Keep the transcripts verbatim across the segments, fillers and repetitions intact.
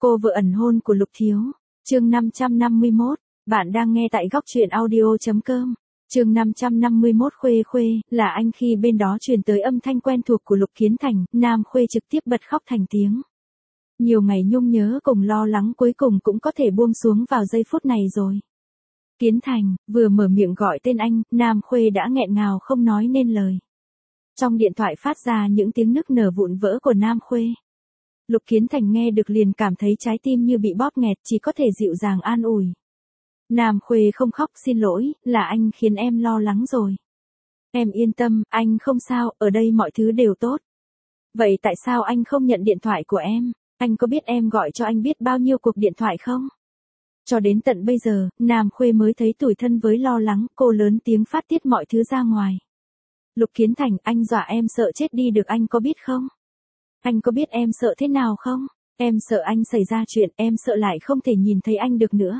Cô vợ ẩn hôn của Lục Thiếu. Chương năm trăm năm mươi mốt. Bạn đang nghe tại góc truyện audio chấm com. Chương năm trăm năm mươi mốt. Khuê Khuê, là anh. Khi bên đó truyền tới âm thanh quen thuộc của Lục Kiến Thành, Nam Khuê trực tiếp bật khóc thành tiếng. Nhiều ngày nhung nhớ cùng lo lắng cuối cùng cũng có thể buông xuống vào giây phút này rồi. Kiến Thành, vừa mở miệng gọi tên anh, Nam Khuê đã nghẹn ngào không nói nên lời. Trong điện thoại phát ra những tiếng nức nở vụn vỡ của Nam Khuê. Lục Kiến Thành nghe được liền cảm thấy trái tim như bị bóp nghẹt, chỉ có thể dịu dàng an ủi. Nam Khuê không khóc, xin lỗi, là anh khiến em lo lắng rồi. Em yên tâm, anh không sao, ở đây mọi thứ đều tốt. Vậy tại sao anh không nhận điện thoại của em? Anh có biết em gọi cho anh biết bao nhiêu cuộc điện thoại không? Cho đến tận bây giờ, Nam Khuê mới thấy tủi thân với lo lắng, cô lớn tiếng phát tiết mọi thứ ra ngoài. Lục Kiến Thành, anh dọa em sợ chết đi được, anh có biết không? Anh có biết em sợ thế nào không? Em sợ anh xảy ra chuyện, em sợ lại không thể nhìn thấy anh được nữa.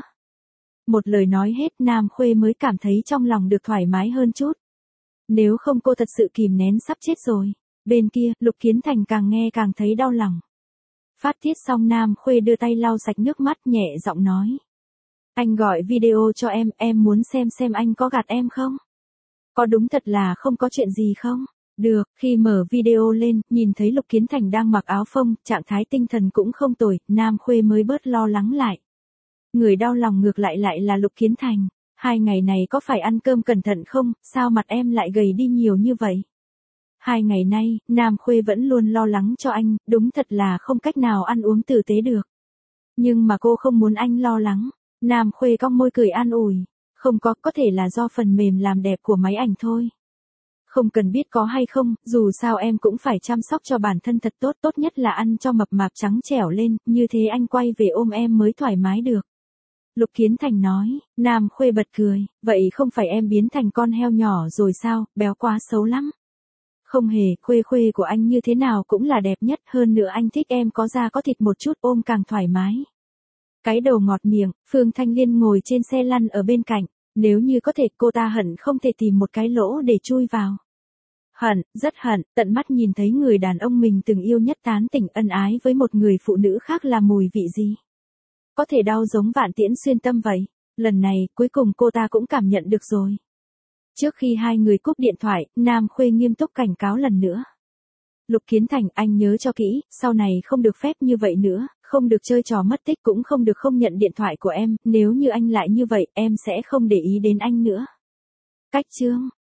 Một lời nói hết, Nam Khuê mới cảm thấy trong lòng được thoải mái hơn chút. Nếu không cô thật sự kìm nén sắp chết rồi. Bên kia, Lục Kiến Thành càng nghe càng thấy đau lòng. Phát tiết xong, Nam Khuê đưa tay lau sạch nước mắt, nhẹ giọng nói. Anh gọi video cho em, em muốn xem xem anh có gạt em không? Có đúng thật là không có chuyện gì không? Được, khi mở video lên, nhìn thấy Lục Kiến Thành đang mặc áo phông, trạng thái tinh thần cũng không tồi, Nam Khuê mới bớt lo lắng lại. Người đau lòng ngược lại lại là Lục Kiến Thành. Hai ngày này có phải ăn cơm cẩn thận không, sao mặt em lại gầy đi nhiều như vậy? Hai ngày nay, Nam Khuê vẫn luôn lo lắng cho anh, đúng thật là không cách nào ăn uống tử tế được. Nhưng mà cô không muốn anh lo lắng. Nam Khuê cong môi cười an ủi. Không có, có thể là do phần mềm làm đẹp của máy ảnh thôi. Không cần biết có hay không, dù sao em cũng phải chăm sóc cho bản thân thật tốt, tốt nhất là ăn cho mập mạp trắng trẻo lên, như thế anh quay về ôm em mới thoải mái được. Lục Kiến Thành nói. Nam Khuê bật cười, vậy không phải em biến thành con heo nhỏ rồi sao, béo quá xấu lắm. Không hề, Khuê Khuê của anh như thế nào cũng là đẹp nhất, hơn nữa anh thích em có da có thịt một chút, ôm càng thoải mái. Cái đầu ngọt miệng, Phương Thanh Liên ngồi trên xe lăn ở bên cạnh, nếu như có thể cô ta hận không thể tìm một cái lỗ để chui vào. Hận, rất hận, tận mắt nhìn thấy người đàn ông mình từng yêu nhất tán tỉnh ân ái với một người phụ nữ khác là mùi vị gì. Có thể đau giống vạn tiễn xuyên tâm vậy. Lần này, cuối cùng cô ta cũng cảm nhận được rồi. Trước khi hai người cúp điện thoại, Nam Khuê nghiêm túc cảnh cáo lần nữa. Lục Kiến Thành, anh nhớ cho kỹ, sau này không được phép như vậy nữa, không được chơi trò mất tích, cũng không được không nhận điện thoại của em, nếu như anh lại như vậy, em sẽ không để ý đến anh nữa. Cách chương.